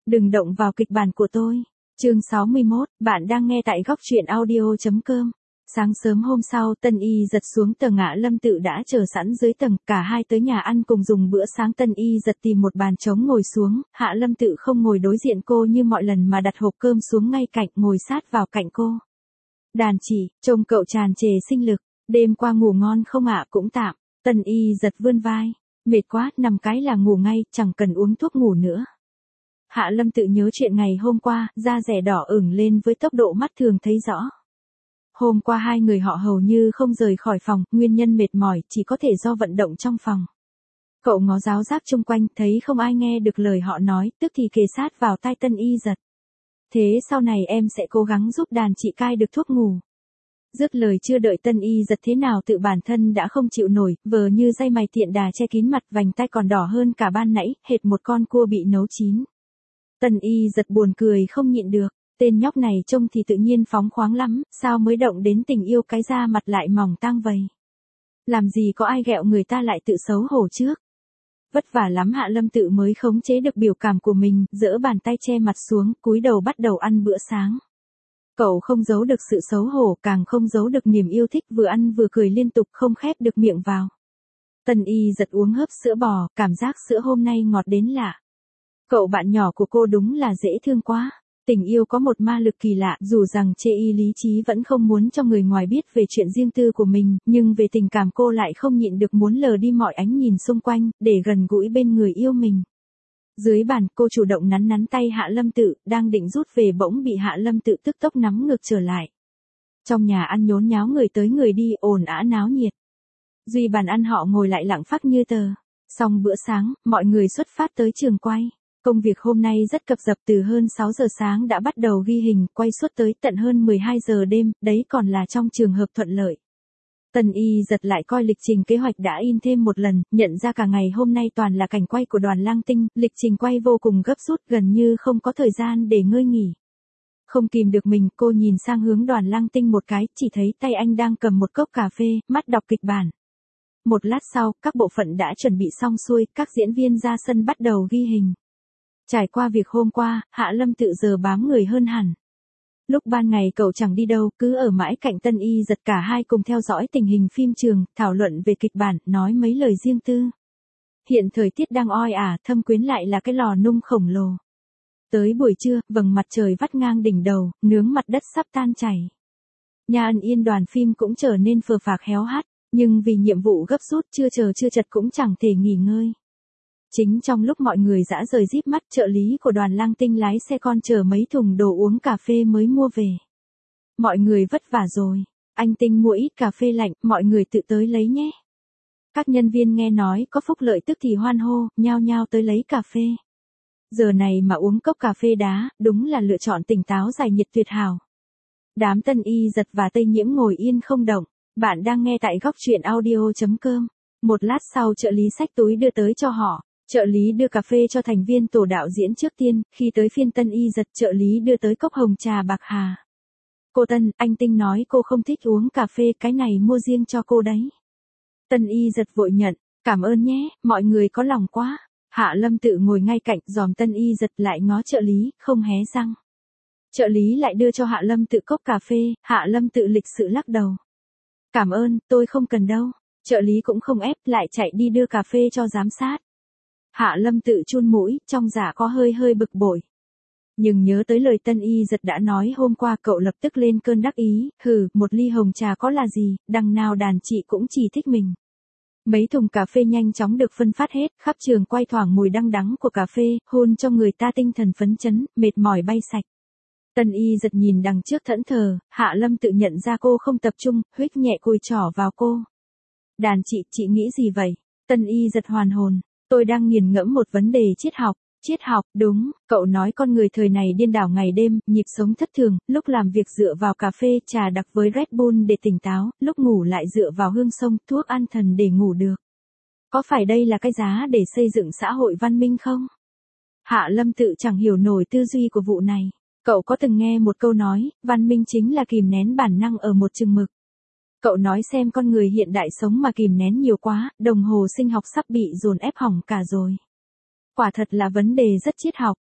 Đừng động vào kịch bản của tôi. Chương 61, bạn đang nghe tại góc truyện audio.com. Sáng sớm hôm sau, Tân Y giật xuống tầng Hạ Lâm Tự đã chờ sẵn dưới tầng, cả hai tới nhà ăn cùng dùng bữa sáng. Tân Y giật tìm một bàn trống ngồi xuống, Hạ Lâm Tự không ngồi đối diện cô như mọi lần mà đặt hộp cơm xuống ngay cạnh, ngồi sát vào cạnh cô. Đàn chị, trông cậu tràn trề sinh lực, đêm qua ngủ ngon không ạ? Cũng tạm. Tân Y giật vươn vai, mệt quá, nằm cái là ngủ ngay, chẳng cần uống thuốc ngủ nữa. Hạ Lâm Tự nhớ chuyện ngày hôm qua, da dẻ đỏ ửng lên với tốc độ mắt thường thấy rõ. Hôm qua hai người họ hầu như không rời khỏi phòng, nguyên nhân mệt mỏi chỉ có thể do vận động trong phòng. Cậu ngó ráo rác chung quanh, thấy không ai nghe được lời họ nói, tức thì kề sát vào tai Tân Y giật. Thế sau này em sẽ cố gắng giúp đàn chị cai được thuốc ngủ. Dứt lời chưa đợi Tân Y giật thế nào tự bản thân đã không chịu nổi, vờ như dây mày tiện đà che kín mặt, vành tai còn đỏ hơn cả ban nãy, hệt một con cua bị nấu chín. Tân Y giật buồn cười không nhịn được, tên nhóc này trông thì tự nhiên phóng khoáng lắm, sao mới động đến tình yêu cái da mặt lại mỏng tang vầy. Làm gì có ai ghẹo người ta lại tự xấu hổ trước. Vất vả lắm Hạ Lâm Tự mới khống chế được biểu cảm của mình, giở bàn tay che mặt xuống, cúi đầu bắt đầu ăn bữa sáng. Cậu không giấu được sự xấu hổ, càng không giấu được niềm yêu thích, vừa ăn vừa cười liên tục không khép được miệng vào. Tân Y giật uống hớp sữa bò, cảm giác sữa hôm nay ngọt đến lạ. Cậu bạn nhỏ của cô đúng là dễ thương quá. Tình yêu có một ma lực kỳ lạ, dù rằng chê y lý trí vẫn không muốn cho người ngoài biết về chuyện riêng tư của mình, nhưng về tình cảm cô lại không nhịn được muốn lờ đi mọi ánh nhìn xung quanh, để gần gũi bên người yêu mình. Dưới bàn, cô chủ động nắn nắn tay Hạ Lâm Tự, đang định rút về bỗng bị Hạ Lâm Tự tức tốc nắm ngược trở lại. Trong nhà ăn nhốn nháo người tới người đi, ồn ào náo nhiệt. Duy bàn ăn họ ngồi lại lặng phắc như tờ. Xong bữa sáng, mọi người xuất phát tới trường quay. Công việc hôm nay rất cập rập, từ hơn 6 giờ sáng đã bắt đầu ghi hình, quay suốt tới tận hơn 12 giờ đêm, đấy còn là trong trường hợp thuận lợi. Tân Y giật lại coi lịch trình kế hoạch đã in thêm một lần, nhận ra cả ngày hôm nay toàn là cảnh quay của Đoàn Lang Tinh, lịch trình quay vô cùng gấp rút, gần như không có thời gian để ngơi nghỉ. Không kìm được mình, cô nhìn sang hướng Đoàn Lang Tinh một cái, chỉ thấy tay anh đang cầm một cốc cà phê, mắt đọc kịch bản. Một lát sau, các bộ phận đã chuẩn bị xong xuôi, các diễn viên ra sân bắt đầu ghi hình. Trải qua việc hôm qua, Hạ Lâm Tự giờ bám người hơn hẳn. Lúc ban ngày cậu chẳng đi đâu, cứ ở mãi cạnh Tân Y giật, cả hai cùng theo dõi tình hình phim trường, thảo luận về kịch bản, nói mấy lời riêng tư. Hiện thời tiết đang oi ả, Thâm Quyến lại là cái lò nung khổng lồ. Tới buổi trưa, vầng mặt trời vắt ngang đỉnh đầu, nướng mặt đất sắp tan chảy. Nhà Ân Yên đoàn phim cũng trở nên phờ phạc héo hắt, nhưng vì nhiệm vụ gấp rút, chưa chật cũng chẳng thể nghỉ ngơi. Chính trong lúc mọi người dã rời díp mắt, trợ lý của Đoàn Lang Tinh lái xe con chở mấy thùng đồ uống cà phê mới mua về. Mọi người vất vả rồi, anh Tinh mua ít cà phê lạnh, mọi người tự tới lấy nhé. Các nhân viên nghe nói có phúc lợi tức thì hoan hô, nhao nhao tới lấy cà phê. Giờ này mà uống cốc cà phê đá, đúng là lựa chọn tỉnh táo giải nhiệt tuyệt hảo. Đám Tân Y giật và Tây Nhiễm ngồi yên không động. Bạn đang nghe tại góc truyện audio.com. Một lát sau trợ lý xách túi đưa tới cho họ. Trợ lý đưa cà phê cho thành viên tổ đạo diễn trước tiên, khi tới phiên Tân Y giật, trợ lý đưa tới cốc hồng trà bạc hà. Cô Tân, anh Tinh nói cô không thích uống cà phê, cái này mua riêng cho cô đấy. Tân Y giật vội nhận, cảm ơn nhé, mọi người có lòng quá. Hạ Lâm Tự ngồi ngay cạnh, dòm Tân Y giật lại ngó trợ lý, không hé răng. Trợ lý lại đưa cho Hạ Lâm Tự cốc cà phê, Hạ Lâm Tự lịch sự lắc đầu. Cảm ơn, tôi không cần đâu. Trợ lý cũng không ép, lại chạy đi đưa cà phê cho giám sát. Hạ Lâm Tự chun mũi, trong dạ có hơi bực bội. Nhưng nhớ tới lời Tân Y giật đã nói hôm qua, cậu lập tức lên cơn đắc ý, một ly hồng trà có là gì, đằng nào đàn chị cũng chỉ thích mình. Mấy thùng cà phê nhanh chóng được phân phát hết, khắp trường quay thoảng mùi đăng đắng của cà phê, hôn cho người ta tinh thần phấn chấn, mệt mỏi bay sạch. Tân Y giật nhìn đằng trước thẫn thờ, Hạ Lâm Tự nhận ra cô không tập trung, huých nhẹ cùi trỏ vào cô. Đàn chị nghĩ gì vậy? Tân Y giật hoàn hồn. Tôi đang nghiền ngẫm một vấn đề triết học. Triết học, đúng, cậu nói con người thời này điên đảo ngày đêm, nhịp sống thất thường, lúc làm việc dựa vào cà phê, trà đặc với Red Bull để tỉnh táo, lúc ngủ lại dựa vào hương sông, thuốc an thần để ngủ được. Có phải đây là cái giá để xây dựng xã hội văn minh không? Hạ Lâm Tự chẳng hiểu nổi tư duy của vụ này. Cậu có từng nghe một câu nói, văn minh chính là kìm nén bản năng ở một chừng mực. Cậu nói xem, con người hiện đại sống mà kìm nén nhiều quá, đồng hồ sinh học sắp bị dồn ép hỏng cả rồi. Quả thật là vấn đề rất triết học.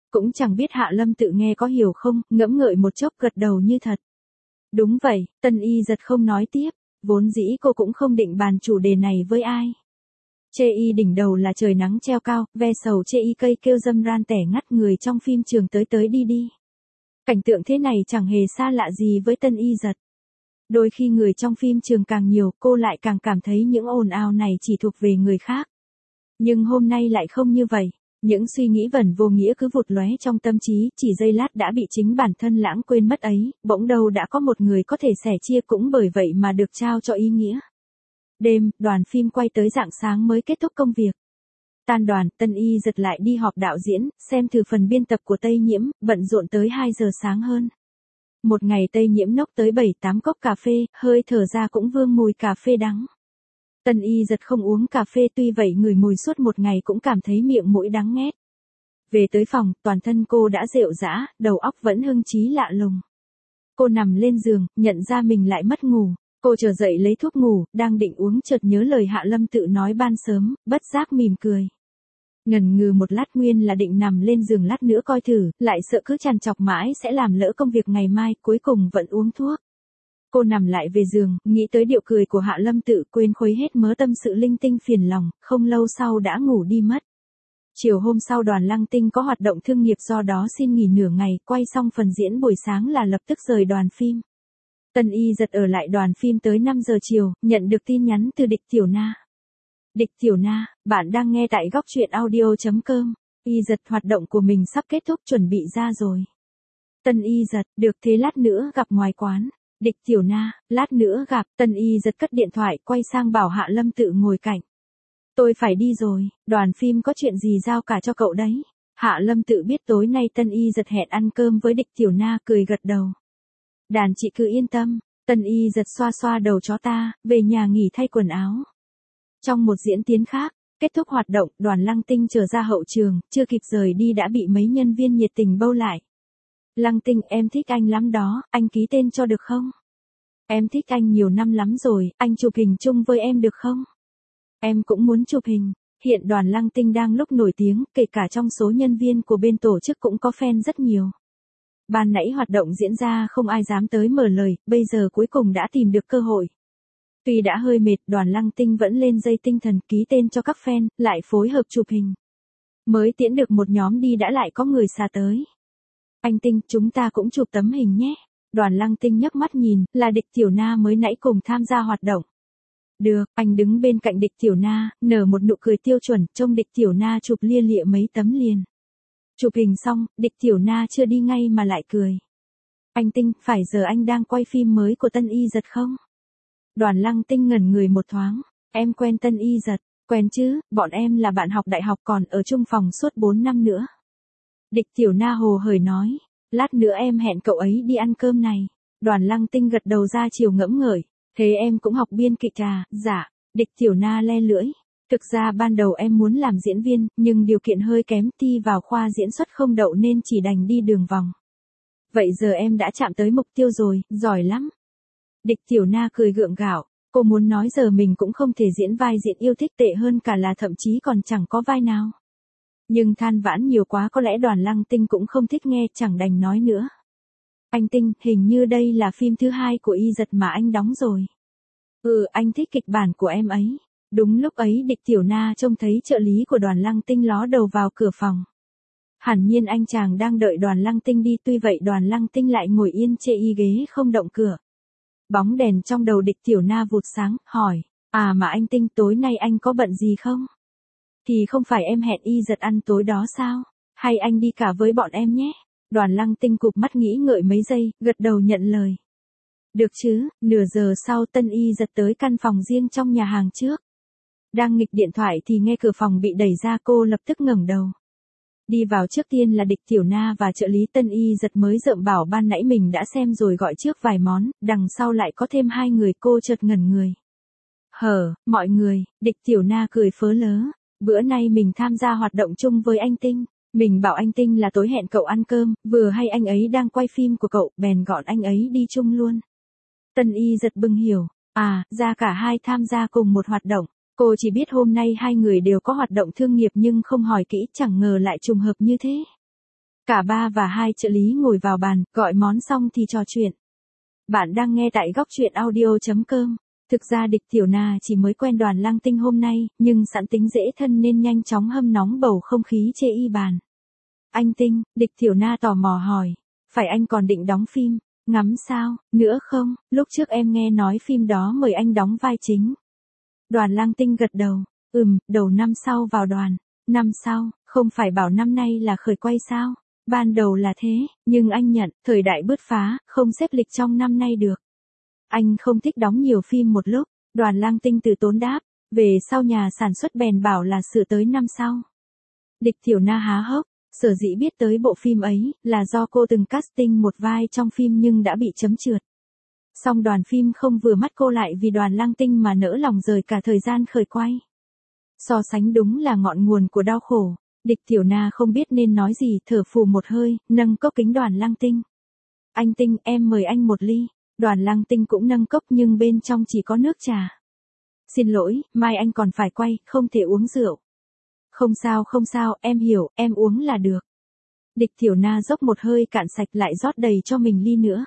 Cũng chẳng biết Hạ Lâm Tự nghe có hiểu không, ngẫm ngợi một chốc gật đầu như thật. Đúng vậy, Tân Y giật không nói tiếp, vốn dĩ cô cũng không định bàn chủ đề này với ai. Chê y đỉnh đầu là trời nắng treo cao, ve sầu chê y cây kêu dâm ran tẻ ngắt người trong phim trường tới tới đi đi. Cảnh tượng thế này chẳng hề xa lạ gì với Tân Y giật. Đôi khi người trong phim trường càng nhiều, cô lại càng cảm thấy những ồn ào này chỉ thuộc về người khác. Nhưng hôm nay lại không như vậy. Những suy nghĩ vẩn vô nghĩa cứ vụt lóe trong tâm trí, chỉ giây lát đã bị chính bản thân lãng quên mất ấy, bỗng đâu đã có một người có thể sẻ chia cũng bởi vậy mà được trao cho ý nghĩa. Đêm, đoàn phim quay tới rạng sáng mới kết thúc công việc. Tan đoàn, Tân Y giật lại đi họp đạo diễn, xem thử phần biên tập của Tây Nhiễm, bận rộn tới 2 giờ sáng hơn. Một ngày Tây Nhiễm nốc tới 7-8 cốc cà phê, hơi thở ra cũng vương mùi cà phê đắng. Tân Y giật không uống cà phê tuy vậy ngửi mùi suốt một ngày cũng cảm thấy miệng mũi đắng nghét. Về tới phòng, toàn thân cô đã rệu rã, đầu óc vẫn hưng trí lạ lùng. Cô nằm lên giường, nhận ra mình lại mất ngủ. Cô trở dậy lấy thuốc ngủ, đang định uống chợt nhớ lời Hạ Lâm Tự nói ban sớm, bất giác mỉm cười. Ngần ngừ một lát nguyên là định nằm lên giường lát nữa coi thử, lại sợ cứ trằn trọc mãi sẽ làm lỡ công việc ngày mai, cuối cùng vẫn uống thuốc. Cô nằm lại về giường, nghĩ tới điệu cười của Hạ Lâm Tự, quên khuấy hết mớ tâm sự linh tinh phiền lòng, không lâu sau đã ngủ đi mất. Chiều hôm sau Đoàn Lăng Tinh có hoạt động thương nghiệp do đó xin nghỉ nửa ngày, quay xong phần diễn buổi sáng là lập tức rời đoàn phim. Tân Y giật ở lại đoàn phim tới 5 giờ chiều, nhận được tin nhắn từ Địch Tiểu Na. Địch Tiểu Na, bạn đang nghe tại góc truyện audio.com. Y giật hoạt động của mình sắp kết thúc chuẩn bị ra rồi. Tân Y giật, được thế lát nữa gặp ngoài quán. Địch Tiểu Na, lát nữa gặp. Tân Y giật cất điện thoại quay sang bảo Hạ Lâm Tự ngồi cạnh. Tôi phải đi rồi, đoàn phim có chuyện gì giao cả cho cậu đấy. Hạ Lâm Tự biết tối nay Tân Y giật hẹn ăn cơm với Địch Tiểu Na, cười gật đầu. Đàn chị cứ yên tâm. Tân Y giật xoa xoa đầu chó ta, về nhà nghỉ thay quần áo. Trong một diễn tiến khác, kết thúc hoạt động, Đoàn Lăng Tinh trở ra hậu trường, chưa kịp rời đi đã bị mấy nhân viên nhiệt tình bâu lại. Lăng Tinh, em thích anh lắm đó, anh ký tên cho được không? Em thích anh nhiều năm lắm rồi, anh chụp hình chung với em được không? Em cũng muốn chụp hình. Hiện Đoàn Lăng Tinh đang lúc nổi tiếng, kể cả trong số nhân viên của bên tổ chức cũng có fan rất nhiều. Ban nãy hoạt động diễn ra không ai dám tới mở lời, bây giờ cuối cùng đã tìm được cơ hội. Tuy đã hơi mệt, Đoàn Lăng Tinh vẫn lên dây tinh thần ký tên cho các fan, lại phối hợp chụp hình. Mới tiễn được một nhóm đi đã lại có người xà tới. Anh Tinh, chúng ta cũng chụp tấm hình nhé. Đoàn Lăng Tinh nhấc mắt nhìn, là Địch Tiểu Na mới nãy cùng tham gia hoạt động. Được, anh đứng bên cạnh Địch Tiểu Na, nở một nụ cười tiêu chuẩn, trông Địch Tiểu Na chụp lia lịa mấy tấm liền. Chụp hình xong, Địch Tiểu Na chưa đi ngay mà lại cười. Anh Tinh, phải giờ anh đang quay phim mới của Tân Y giật không? Đoàn Lăng Tinh ngẩn người một thoáng. Em quen Tân Y giật, quen chứ, bọn em là bạn học đại học còn ở chung phòng suốt 4 năm nữa. Địch Tiểu Na hồ hởi nói, lát nữa em hẹn cậu ấy đi ăn cơm này. Đoàn Lăng Tinh gật đầu ra chiều ngẫm ngợi, thế em cũng học biên kịch à? Dạ. Địch Tiểu Na le lưỡi. Thực ra ban đầu em muốn làm diễn viên, nhưng điều kiện hơi kém, thi vào khoa diễn xuất không đậu nên chỉ đành đi đường vòng. Vậy giờ em đã chạm tới mục tiêu rồi, giỏi lắm. Địch Tiểu Na cười gượng gạo, cô muốn nói giờ mình cũng không thể diễn vai diễn yêu thích, tệ hơn cả là thậm chí còn chẳng có vai nào. Nhưng than vãn nhiều quá có lẽ Đoàn Lăng Tinh cũng không thích nghe, chẳng đành nói nữa. Anh Tinh, hình như đây là phim thứ 2 của Y giật mà anh đóng rồi. Anh thích kịch bản của em ấy. Đúng lúc ấy Địch Tiểu Na trông thấy trợ lý của Đoàn Lăng Tinh ló đầu vào cửa phòng. Hẳn nhiên anh chàng đang đợi Đoàn Lăng Tinh đi, tuy vậy Đoàn Lăng Tinh lại ngồi yên chê y ghế không động cửa. Bóng đèn trong đầu Địch Tiểu Na vụt sáng, hỏi, mà anh Tinh, tối nay anh có bận gì không? Thì không phải em hẹn Y giật ăn tối đó sao? Hay anh đi cả với bọn em nhé? Đoàn Lăng Tinh cụp mắt nghĩ ngợi mấy giây, gật đầu nhận lời. Được chứ. Nửa giờ sau Tân Y giật tới căn phòng riêng trong nhà hàng trước. Đang nghịch điện thoại thì nghe cửa phòng bị đẩy ra, cô lập tức ngẩng đầu. Đi vào trước tiên là Địch Tiểu Na và trợ lý Tân Y giật mới rợm bảo ban nãy mình đã xem rồi gọi trước vài món, đằng sau lại có thêm 2 người, cô chợt ngẩn người. Mọi người, Địch Tiểu Na cười phớ lớ, bữa nay mình tham gia hoạt động chung với anh Tinh. Mình bảo anh Tinh là tối hẹn cậu ăn cơm, vừa hay anh ấy đang quay phim của cậu, bèn gọi anh ấy đi chung luôn. Tân Y giật bừng hiểu, ra cả hai tham gia cùng một hoạt động. Cô chỉ biết hôm nay 2 người đều có hoạt động thương nghiệp nhưng không hỏi kỹ, chẳng ngờ lại trùng hợp như thế. Cả ba và hai trợ lý ngồi vào bàn, gọi món xong thì trò chuyện. Bạn đang nghe tại góc truyện audio.com. Thực ra Địch Tiểu Na chỉ mới quen Đoàn Lang Tinh hôm nay, nhưng sẵn tính dễ thân nên nhanh chóng hâm nóng bầu không khí chê y bàn. Anh Tinh, Địch Tiểu Na tò mò hỏi, phải anh còn định đóng phim, ngắm sao, nữa không? Lúc trước em nghe nói phim đó mời anh đóng vai chính. Đoàn Lang Tinh gật đầu, đầu năm sau vào đoàn. Năm sau, không phải bảo năm nay là khởi quay sao? Ban đầu là thế, nhưng anh nhận, thời đại bứt phá, không xếp lịch trong năm nay được. Anh không thích đóng nhiều phim một lúc, Đoàn Lang Tinh từ tốn đáp, về sau nhà sản xuất bèn bảo là sửa tới năm sau. Địch Tiểu Na há hốc, sở dĩ biết tới bộ phim ấy, là do cô từng casting một vai trong phim nhưng đã bị chấm trượt. Song đoàn phim không vừa mắt cô lại vì Đoàn Lang Tinh mà nỡ lòng rời cả thời gian khởi quay. So sánh đúng là ngọn nguồn của đau khổ. Địch Tiểu Na không biết nên nói gì, thở phù một hơi, nâng cốc kính Đoàn Lang Tinh. Anh Tinh, em mời anh một ly. Đoàn Lang Tinh cũng nâng cốc nhưng bên trong chỉ có nước trà. Xin lỗi, mai anh còn phải quay, không thể uống rượu. Không sao, em hiểu, em uống là được. Địch Tiểu Na dốc một hơi cạn sạch lại rót đầy cho mình ly nữa.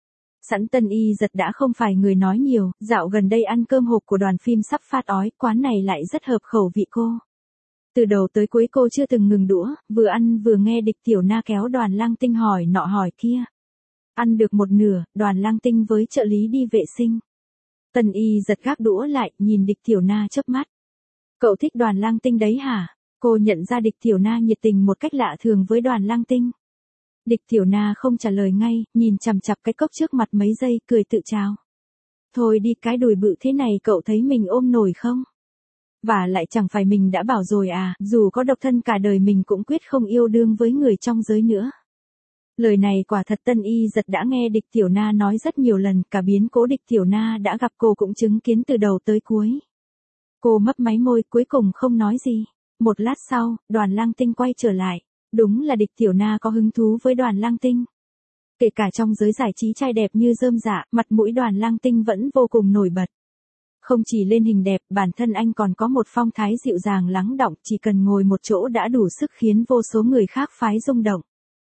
Sẵn Tân Y Dật đã không phải người nói nhiều, dạo gần đây ăn cơm hộp của đoàn phim sắp phát ói, quán này lại rất hợp khẩu vị cô. Từ đầu tới cuối cô chưa từng ngừng đũa, vừa ăn vừa nghe Địch Tiểu Na kéo Đoàn Lang Tinh hỏi nọ hỏi kia. Ăn được một nửa, Đoàn Lang Tinh với trợ lý đi vệ sinh. Tân Y Dật gác đũa lại, nhìn Địch Tiểu Na chớp mắt. Cậu thích Đoàn Lang Tinh đấy hả? Cô nhận ra Địch Tiểu Na nhiệt tình một cách lạ thường với Đoàn Lang Tinh. Địch Tiểu Na không trả lời ngay, nhìn chằm chằm cái cốc trước mặt mấy giây, cười tự chào. Thôi đi, cái đùi bự thế này cậu thấy mình ôm nổi không? Và lại chẳng phải mình đã bảo rồi à, dù có độc thân cả đời mình cũng quyết không yêu đương với người trong giới nữa. Lời này quả thật Tân Y Dật đã nghe Địch Tiểu Na nói rất nhiều lần, cả biến cố Địch Tiểu Na đã gặp cô cũng chứng kiến từ đầu tới cuối. Cô mấp máy môi cuối cùng không nói gì. Một lát sau, Đoàn Lang Tinh quay trở lại. Đúng là Địch Tiểu Na có hứng thú với Đoàn Lang Tinh. Kể cả trong giới giải trí trai đẹp như rơm rạ, mặt mũi Đoàn Lang Tinh vẫn vô cùng nổi bật. Không chỉ lên hình đẹp, bản thân anh còn có một phong thái dịu dàng lắng đọng, chỉ cần ngồi một chỗ đã đủ sức khiến vô số người khác phái rung động.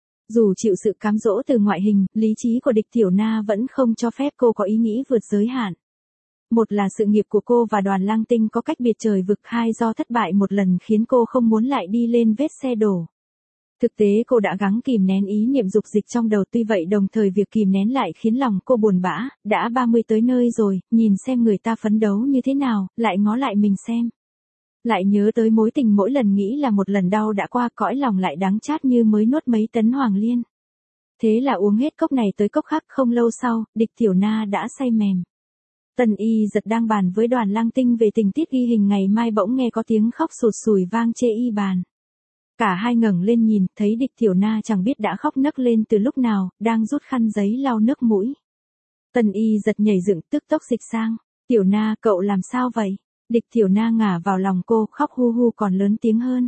Dù chịu sự cám dỗ từ ngoại hình, lý trí của Địch Tiểu Na vẫn không cho phép cô có ý nghĩ vượt giới hạn. Một là sự nghiệp của cô và Đoàn Lang Tinh có cách biệt trời vực, hai do thất bại một lần khiến cô không muốn lại đi lên vết xe đổ. Thực tế cô đã gắng kìm nén ý niệm dục dịch trong đầu, tuy vậy đồng thời việc kìm nén lại khiến lòng cô buồn bã, đã 30 tới nơi rồi, nhìn xem người ta phấn đấu như thế nào, lại ngó lại mình xem. Lại nhớ tới mối tình mỗi lần nghĩ là một lần đau đã qua, cõi lòng lại đắng chát như mới nuốt mấy tấn hoàng liên. Thế là uống hết cốc này tới cốc khác, không lâu sau, Địch Tiểu Na đã say mềm. Tân Y Dật đang bàn với Đoàn Lang Tinh về tình tiết ghi hình ngày mai bỗng nghe có tiếng khóc sụt sùi vang chê y bàn. Cả hai ngẩng lên nhìn, thấy Địch Tiểu Na chẳng biết đã khóc nấc lên từ lúc nào, đang rút khăn giấy lau nước mũi. Tân Y Dật nhảy dựng tức tốc dịch sang, Tiểu Na cậu làm sao vậy? Địch Tiểu Na ngả vào lòng cô, khóc hu hu còn lớn tiếng hơn.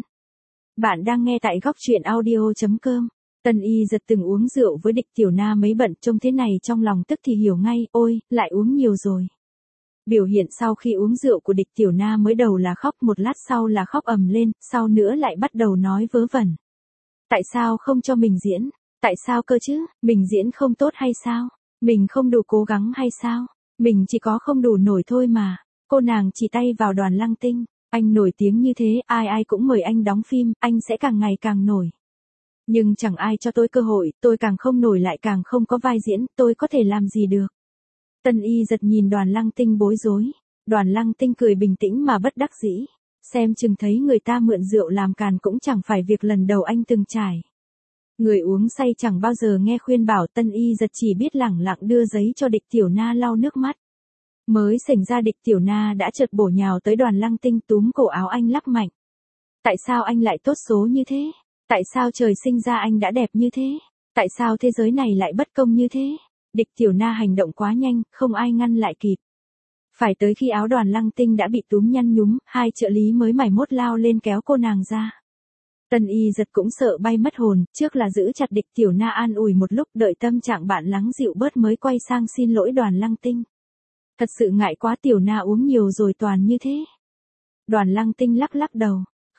Bạn đang nghe tại góc truyện audio.com. Tân Y Dật từng uống rượu với Địch Tiểu Na mấy bận, trông thế này trong lòng tức thì hiểu ngay, ôi, lại uống nhiều rồi. Biểu hiện sau khi uống rượu của Địch Tiểu Na mới đầu là khóc, một lát sau là khóc ầm lên, sau nữa lại bắt đầu nói vớ vẩn. Tại sao không cho mình diễn? Tại sao cơ chứ? Mình diễn không tốt hay sao? Mình không đủ cố gắng hay sao? Mình chỉ có không đủ nổi thôi mà. Cô nàng chỉ tay vào Đoàn Lang Tinh. Anh nổi tiếng như thế, ai ai cũng mời anh đóng phim, anh sẽ càng ngày càng nổi. Nhưng chẳng ai cho tôi cơ hội, tôi càng không nổi lại càng không có vai diễn, tôi có thể làm gì được. Tân Y Dật nhìn Đoàn Lang Tinh bối rối. Đoàn Lang Tinh cười bình tĩnh mà bất đắc dĩ. Xem chừng thấy người ta mượn rượu làm càn cũng chẳng phải việc lần đầu anh từng trải. Người uống say chẳng bao giờ nghe khuyên bảo, Tân Y Dật chỉ biết lẳng lặng đưa giấy cho Địch Tiểu Na lau nước mắt. Mới xảy ra Địch Tiểu Na đã chợt bổ nhào tới Đoàn Lang Tinh túm cổ áo anh lắc mạnh. Tại sao anh lại tốt số như thế? Tại sao trời sinh ra anh đã đẹp như thế? Tại sao thế giới này lại bất công như thế? Địch Tiểu Na hành động quá nhanh, không ai ngăn lại kịp. Phải tới khi áo Đoàn Lang Tinh đã bị túm nhăn nhúm, hai trợ lý mới mải mốt lao lên kéo cô nàng ra. Tân Y Dật cũng sợ bay mất hồn, trước là giữ chặt Địch Tiểu Na an ủi một lúc, đợi tâm trạng bạn lắng dịu bớt mới quay sang xin lỗi Đoàn Lang Tinh. Thật sự ngại quá, Tiểu Na uống nhiều rồi toàn như thế. Đoàn Lang Tinh lắc lắc đầu.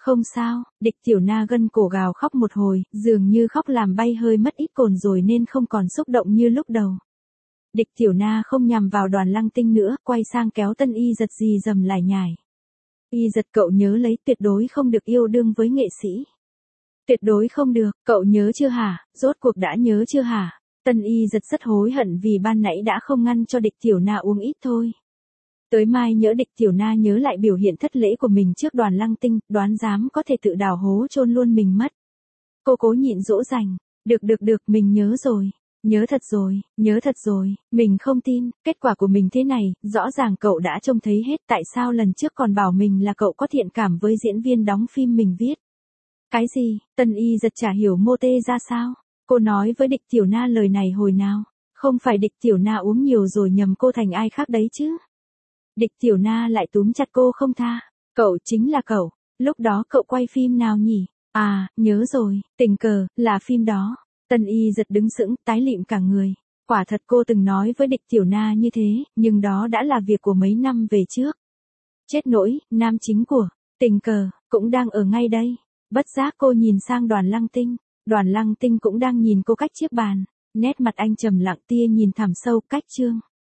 Không sao, Địch Tiểu Na gân cổ gào khóc một hồi, dường như khóc làm bay hơi mất ít cồn rồi nên không còn xúc động như lúc đầu. Địch Tiểu Na không nhằm vào Đoàn Lăng Tinh nữa, quay sang kéo Tân Y Giật rì rầm lải nhải. Y Giật, cậu nhớ lấy, tuyệt đối không được yêu đương với nghệ sĩ. Tuyệt đối không được, cậu nhớ chưa hả, rốt cuộc đã nhớ chưa hả? Tân Y Giật rất hối hận vì ban nãy đã không ngăn cho Địch Tiểu Na uống ít thôi. Tới mai nhỡ Địch Tiểu Na nhớ lại biểu hiện thất lễ của mình trước Đoàn Lăng Tinh, đoán dám có thể tự đào hố chôn luôn mình mất. Cô cố nhịn dỗ dành. Được, mình nhớ rồi. Nhớ thật rồi, mình không tin, kết quả của mình thế này, rõ ràng cậu đã trông thấy hết, tại sao lần trước còn bảo mình là cậu có thiện cảm với diễn viên đóng phim mình viết. Cái gì, Tân Y Giật chả hiểu mô tê ra sao, cô nói với Địch Tiểu Na lời này hồi nào, không phải Địch Tiểu Na uống nhiều rồi nhầm cô thành ai khác đấy chứ. Địch Tiểu Na lại túm chặt cô không tha, cậu chính là cậu, lúc đó cậu quay phim nào nhỉ, à, nhớ rồi, tình cờ, là phim đó. Tân Y Giật đứng sững, tái lịm cả người. Quả thật cô từng nói với Địch Tiểu Na như thế, nhưng đó đã là việc của mấy năm về trước. Chết nỗi, nam chính của tình cờ cũng đang ở ngay đây. Bất giác cô nhìn sang Đoàn Lăng Tinh. Đoàn Lăng Tinh cũng đang nhìn cô cách chiếc bàn. Nét mặt anh trầm lặng, tia nhìn thẳm sâu, cách chương.